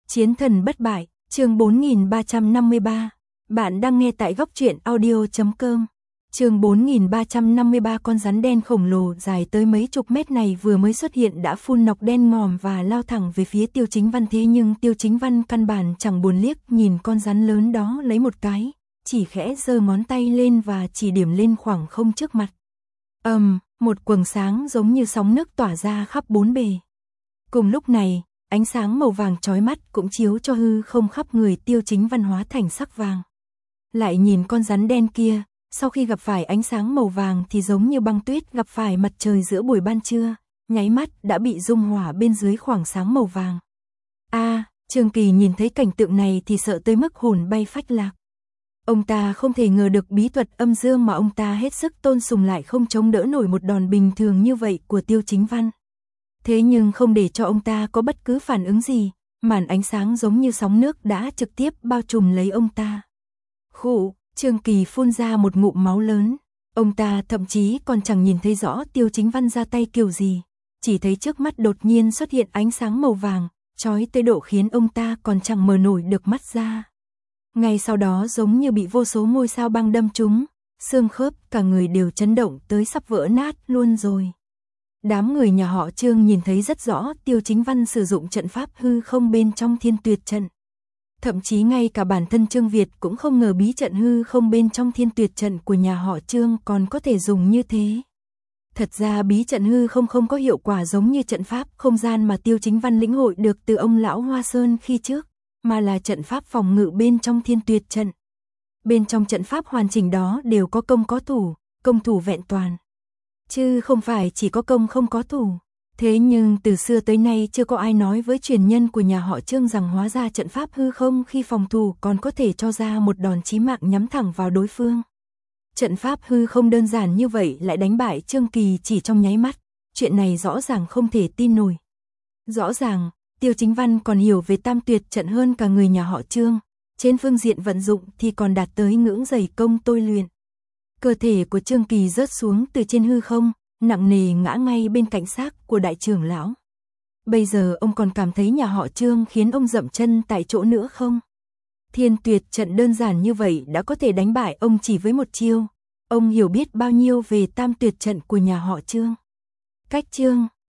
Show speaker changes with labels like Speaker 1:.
Speaker 1: Chiến thần bất bại, chương 4353. Bạn đang nghe tại góc truyện audio.com. Chương 4353. Con rắn đen khổng lồ dài tới mấy chục mét này vừa mới xuất hiện đã phun nọc đen ngòm và lao thẳng về phía Tiêu Chính Văn, thế nhưng Tiêu Chính Văn căn bản chẳng buồn liếc nhìn con rắn lớn đó lấy một cái, chỉ khẽ giơ ngón tay lên và chỉ điểm lên khoảng không trước mặt. Một quầng sáng giống như sóng nước tỏa ra khắp bốn bề. Cùng lúc này, ánh sáng màu vàng chói mắt cũng chiếu cho hư không khắp người Tiêu Chính Văn hóa thành sắc vàng. Lại nhìn con rắn đen kia, sau khi gặp phải ánh sáng màu vàng thì giống như băng tuyết gặp phải mặt trời giữa buổi ban trưa, nháy mắt đã bị dung hỏa bên dưới khoảng sáng màu vàng. Trương Kỳ nhìn thấy cảnh tượng này thì sợ tới mức hồn bay phách lạc. Ông ta không thể ngờ được bí thuật âm dương mà ông ta hết sức tôn sùng lại không chống đỡ nổi một đòn bình thường như vậy của Tiêu Chính Văn. Thế nhưng không để cho ông ta có bất cứ phản ứng gì, màn ánh sáng giống như sóng nước đã trực tiếp bao trùm lấy ông ta. Khụ, Trương Kỳ phun ra một ngụm máu lớn. Ông ta thậm chí còn chẳng nhìn thấy rõ Tiêu Chính Văn ra tay kiểu gì, chỉ thấy trước mắt đột nhiên xuất hiện ánh sáng màu vàng, chói tới độ khiến ông ta còn chẳng mở nổi được mắt ra. Ngay sau đó giống như bị vô số ngôi sao băng đâm trúng, xương khớp cả người đều chấn động tới sắp vỡ nát luôn rồi. Đám người nhà họ Trương nhìn thấy rất rõ Tiêu Chính Văn sử dụng trận pháp hư không bên trong Thiên Tuyệt trận. Thậm chí ngay cả bản thân Trương Việt cũng không ngờ bí trận hư không bên trong Thiên Tuyệt trận của nhà họ Trương còn có thể dùng như thế. Thật ra bí trận hư không có hiệu quả giống như trận pháp không gian mà Tiêu Chính Văn lĩnh hội được từ ông lão Hoa Sơn khi trước, mà là trận pháp phòng ngự bên trong Thiên Tuyệt trận. Bên trong trận pháp hoàn chỉnh đó đều có công có thủ, công thủ vẹn toàn. Chứ không phải chỉ có công không có thủ. Thế nhưng từ xưa tới nay chưa có ai nói với truyền nhân của nhà họ Trương rằng hóa ra trận pháp hư không khi phòng thủ còn có thể cho ra một đòn chí mạng nhắm thẳng vào đối phương. Trận pháp hư không đơn giản như vậy lại đánh bại Trương Kỳ chỉ trong nháy mắt. Chuyện này rõ ràng không thể tin nổi. Rõ ràng, Tiêu Chính Văn còn hiểu về Tam Tuyệt trận hơn cả người nhà họ Trương. Trên phương diện vận dụng thì còn đạt tới ngưỡng dày công tôi luyện. Cơ thể của Trương Kỳ rớt xuống từ trên hư không, nặng nề ngã ngay bên cạnh xác của đại trưởng lão. Bây giờ ông còn cảm thấy nhà họ Trương khiến ông dậm chân tại chỗ nữa không? Thiên Tuyệt trận đơn giản như vậy đã có thể đánh bại ông chỉ với một chiêu. Ông hiểu biết bao nhiêu về Tam Tuyệt trận của nhà họ Trương. Cách Trương